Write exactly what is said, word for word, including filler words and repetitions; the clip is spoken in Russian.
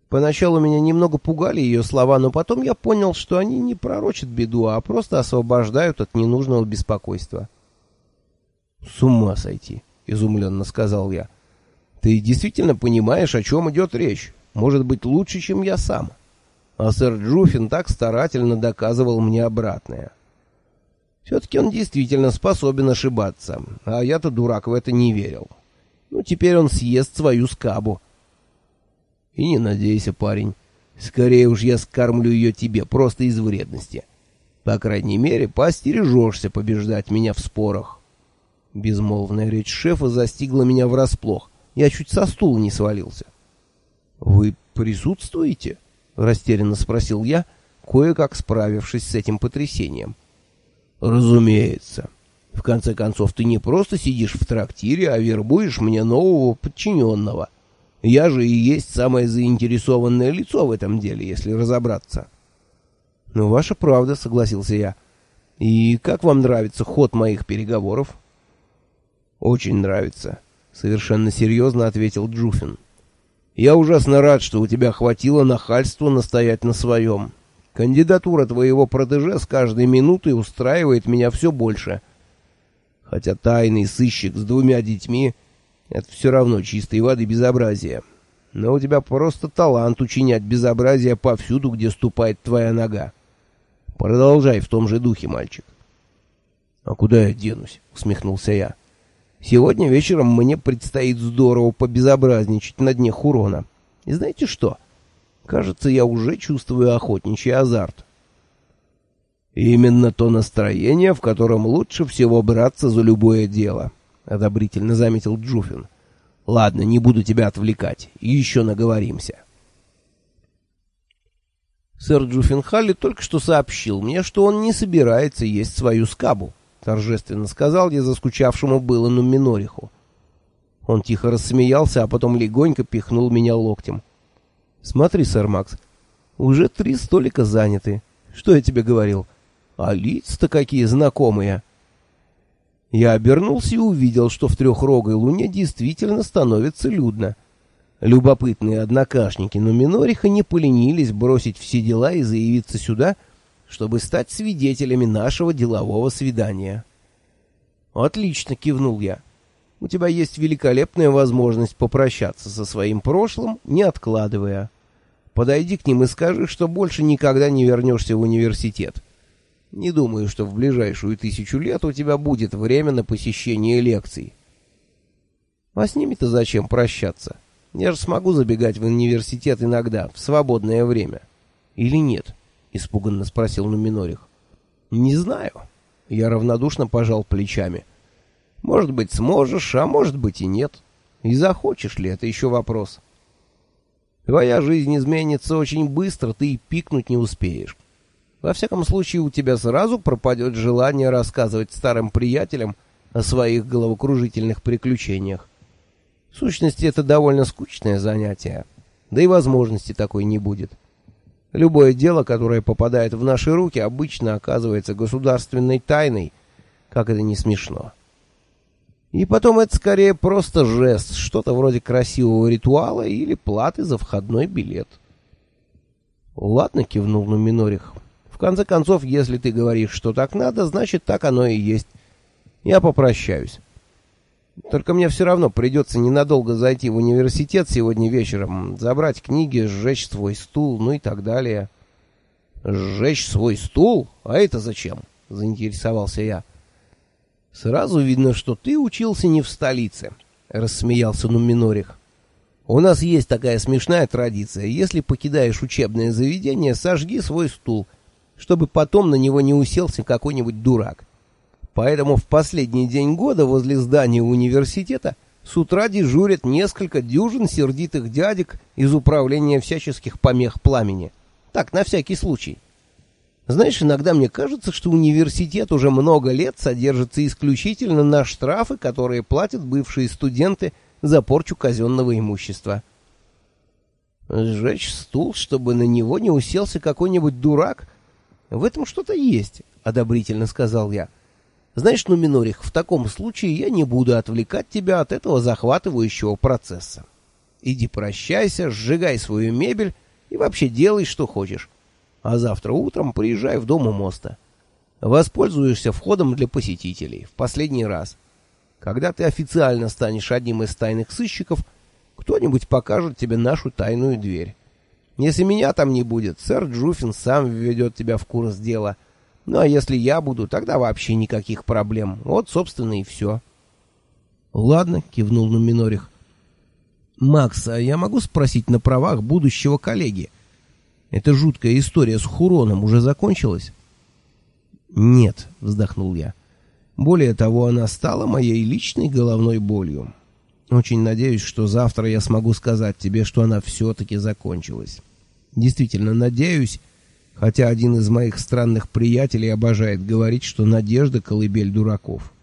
Поначалу меня немного пугали ее слова, но потом я понял, что они не пророчат беду, а просто освобождают от ненужного беспокойства. «С ума сойти!» — изумленно сказал я. «Ты действительно понимаешь, о чем идет речь? Может быть, лучше, чем я сам?» А сэр Джуффин так старательно доказывал мне обратное. Все-таки он действительно способен ошибаться, а я-то, дурак, в это не верил. Ну, теперь он съест свою скабу. И не надейся, парень. Скорее уж я скормлю ее тебе, просто из вредности. По крайней мере, поостережешься побеждать меня в спорах. Безмолвная речь шефа застигла меня врасплох. Я чуть со стула не свалился. «Вы присутствуете?» — растерянно спросил я, кое-как справившись с этим потрясением. «Разумеется. В конце концов, ты не просто сидишь в трактире, а вербуешь мне нового подчиненного. Я же и есть самое заинтересованное лицо в этом деле, если разобраться». «Ну, ваша правда», — согласился я. «И как вам нравится ход моих переговоров?» «Очень нравится», — совершенно серьезно ответил Джуффин. «Я ужасно рад, что у тебя хватило нахальства настоять на своем. Кандидатура твоего протеже с каждой минутой устраивает меня все больше. Хотя тайный сыщик с двумя детьми — это все равно чистой воды безобразие. Но у тебя просто талант учинять безобразие повсюду, где ступает твоя нога. Продолжай в том же духе, мальчик». «А куда я денусь?» — усмехнулся я. «Сегодня вечером мне предстоит здорово побезобразничать на дне Хурона. И знаете что? Кажется, я уже чувствую охотничий азарт». «Именно то настроение, в котором лучше всего браться за любое дело», — одобрительно заметил Джуффин. «Ладно, не буду тебя отвлекать. Еще наговоримся». «Сэр Джуффин Халли только что сообщил мне, что он не собирается есть свою скабу», — торжественно сказал я заскучавшему было Нуминориху. Он тихо рассмеялся, а потом легонько пихнул меня локтем. «Смотри, сэр Макс, уже три столика заняты. Что я тебе говорил? А лица-то какие знакомые!» Я обернулся и увидел, что в трехрогой луне действительно становится людно. Любопытные однокашники Нуминориха не поленились бросить все дела и заявиться сюда, чтобы стать свидетелями нашего делового свидания. «Отлично», — кивнул я. «У тебя есть великолепная возможность попрощаться со своим прошлым, не откладывая. Подойди к ним и скажи, что больше никогда не вернешься в университет. Не думаю, что в ближайшую тысячу лет у тебя будет время на посещение лекций». «А с ними-то зачем прощаться? Я же смогу забегать в университет иногда, в свободное время. Или нет?» — испуганно спросил Нуминорих. «Не знаю». Я равнодушно пожал плечами. «Может быть, сможешь, а может быть и нет. И захочешь ли, это еще вопрос. Твоя жизнь изменится очень быстро, ты и пикнуть не успеешь. Во всяком случае, у тебя сразу пропадет желание рассказывать старым приятелям о своих головокружительных приключениях. В сущности, это довольно скучное занятие, да и возможности такой не будет. Любое дело, которое попадает в наши руки, обычно оказывается государственной тайной, как это не смешно. И потом это скорее просто жест, что-то вроде красивого ритуала или платы за входной билет». «Ладно», — кивнул Нуминорих. «В конце концов, если ты говоришь, что так надо, значит, так оно и есть. Я попрощаюсь. Только мне все равно придется ненадолго зайти в университет сегодня вечером, забрать книги, сжечь свой стул, ну и так далее». «Сжечь свой стул? А это зачем?» — заинтересовался я. «Сразу видно, что ты учился не в столице», — рассмеялся Нуминорих. «У нас есть такая смешная традиция. Если покидаешь учебное заведение, сожги свой стул, чтобы потом на него не уселся какой-нибудь дурак. Поэтому в последний день года возле здания университета с утра дежурят несколько дюжин сердитых дядек из управления всяческих помех пламени. Так, на всякий случай. Знаешь, иногда мне кажется, что университет уже много лет содержится исключительно на штрафы, которые платят бывшие студенты за порчу казенного имущества». «Сжечь стул, чтобы на него не уселся какой-нибудь дурак? В этом что-то есть», — одобрительно сказал я. «Знаешь, Нуминорих, в таком случае я не буду отвлекать тебя от этого захватывающего процесса. Иди прощайся, сжигай свою мебель и вообще делай, что хочешь. А завтра утром приезжай в дом у моста. Воспользуешься входом для посетителей в последний раз. Когда ты официально станешь одним из тайных сыщиков, кто-нибудь покажет тебе нашу тайную дверь. Если меня там не будет, сэр Джуфин сам введет тебя в курс дела. Ну а если я буду, тогда вообще никаких проблем. Вот, собственно, и все. Ладно, кивнул Нуминорих. Макс, а я могу спросить на правах будущего коллеги? Эта жуткая история с Хуроном уже закончилась? Нет, вздохнул я. Более того, она стала моей личной головной болью. Очень надеюсь, что завтра я смогу сказать тебе, что она все-таки закончилась. Действительно надеюсь, хотя один из моих странных приятелей обожает говорить, что надежда — колыбель дураков.